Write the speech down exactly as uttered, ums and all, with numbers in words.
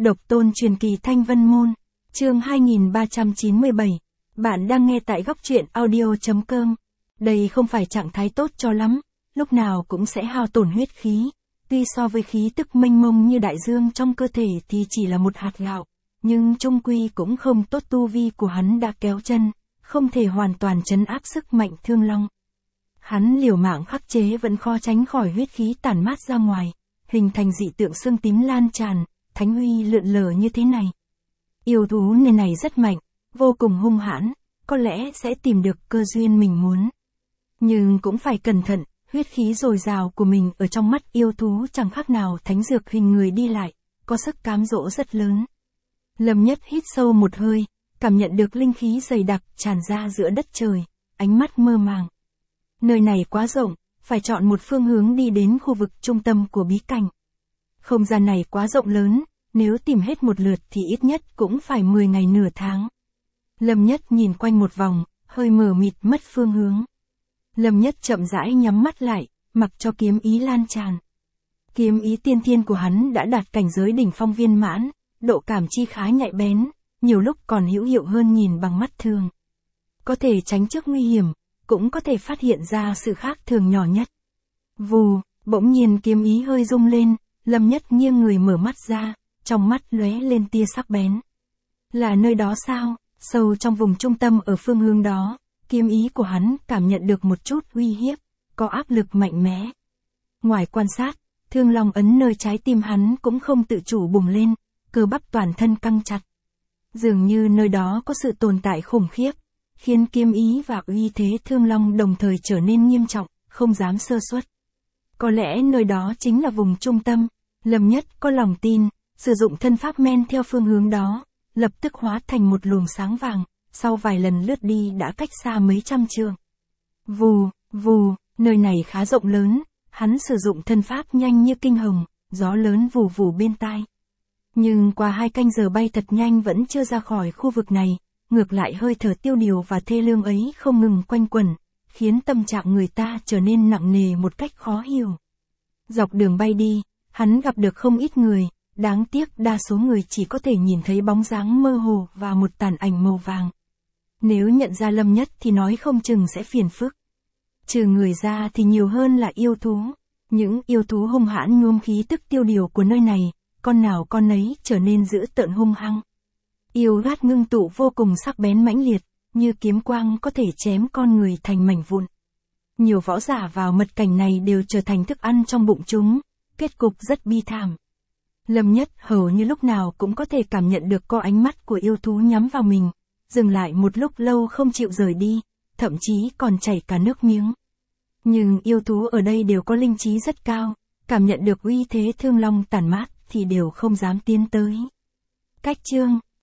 Độc tôn truyền kỳ Thanh Vân Môn, chương hai nghìn ba trăm chín mươi bảy. Bạn đang nghe tại góc truyện audio chấm com. Đây không phải trạng thái tốt cho lắm, lúc nào cũng sẽ hao tổn huyết khí. Tuy so với khí tức mênh mông như đại dương trong cơ thể thì chỉ là một hạt gạo, nhưng chung quy cũng không tốt, tu vi của hắn đã kéo chân, không thể hoàn toàn trấn áp sức mạnh Thương Long. Hắn liều mạng khắc chế vẫn khó tránh khỏi huyết khí tản mát ra ngoài, hình thành dị tượng xương tím lan tràn, thánh uy lượn lờ như thế này. Yêu thú nơi này rất mạnh, vô cùng hung hãn, có lẽ sẽ tìm được cơ duyên mình muốn. Nhưng cũng phải cẩn thận, huyết khí dồi dào của mình ở trong mắt yêu thú chẳng khác nào thánh dược hình người đi lại, có sức cám dỗ rất lớn. Lâm Nhất hít sâu một hơi, cảm nhận được linh khí dày đặc tràn ra giữa đất trời, ánh mắt mơ màng. Nơi này quá rộng, phải chọn một phương hướng đi đến khu vực trung tâm của bí cảnh. Không gian này quá rộng lớn, nếu tìm hết một lượt thì ít nhất cũng phải mười ngày nửa tháng. Lâm Nhất nhìn quanh một vòng, hơi mờ mịt mất phương hướng. Lâm Nhất chậm rãi nhắm mắt lại, mặc cho kiếm ý lan tràn. Kiếm ý tiên thiên của hắn đã đạt cảnh giới đỉnh phong viên mãn, độ cảm chi khá nhạy bén, nhiều lúc còn hữu hiệu hơn nhìn bằng mắt thường. Có thể tránh trước nguy hiểm, cũng có thể phát hiện ra sự khác thường nhỏ nhất. Vù, bỗng nhiên kiếm ý hơi rung lên, Lâm Nhất nghiêng người mở mắt ra, trong mắt lóe lên tia sắc bén. Là nơi đó sao? Sâu trong vùng trung tâm ở phương hướng đó, kiếm ý của hắn cảm nhận được một chút uy hiếp, có áp lực mạnh mẽ. Ngoài quan sát, Thương Long ấn nơi trái tim hắn cũng không tự chủ bùng lên, cơ bắp toàn thân căng chặt. Dường như nơi đó có sự tồn tại khủng khiếp, khiến kiếm ý và uy thế Thương Long đồng thời trở nên nghiêm trọng, không dám sơ suất. Có lẽ nơi đó chính là vùng trung tâm. Lâm Nhất có lòng tin, sử dụng thân pháp men theo phương hướng đó, lập tức hóa thành một luồng sáng vàng, sau vài lần lướt đi đã cách xa mấy trăm trượng. Vù, vù, nơi này khá rộng lớn, hắn sử dụng thân pháp nhanh như kinh hồng, gió lớn vù vù bên tai. Nhưng qua hai canh giờ bay thật nhanh vẫn chưa ra khỏi khu vực này, ngược lại hơi thở tiêu điều và thê lương ấy không ngừng quanh quẩn, khiến tâm trạng người ta trở nên nặng nề một cách khó hiểu. Dọc đường bay đi, hắn gặp được không ít người, đáng tiếc đa số người chỉ có thể nhìn thấy bóng dáng mơ hồ và một tàn ảnh màu vàng. Nếu nhận ra Lâm Nhất thì nói không chừng sẽ phiền phức. Trừ người ra thì nhiều hơn là yêu thú. Những yêu thú hung hãn nhuốm khí tức tiêu điều của nơi này, con nào con ấy trở nên dữ tợn hung hăng. Yêu gát ngưng tụ vô cùng sắc bén mãnh liệt, như kiếm quang có thể chém con người thành mảnh vụn. Nhiều võ giả vào mật cảnh này đều trở thành thức ăn trong bụng chúng, kết cục rất bi thảm. Lâm Nhất hầu như lúc nào cũng có thể cảm nhận được có ánh mắt của yêu thú nhắm vào mình, dừng lại một lúc lâu không chịu rời đi, thậm chí còn chảy cả nước miếng. Nhưng yêu thú ở đây đều có linh trí rất cao, cảm nhận được uy thế Thương Long tản mát thì đều không dám tiến tới. Cách chương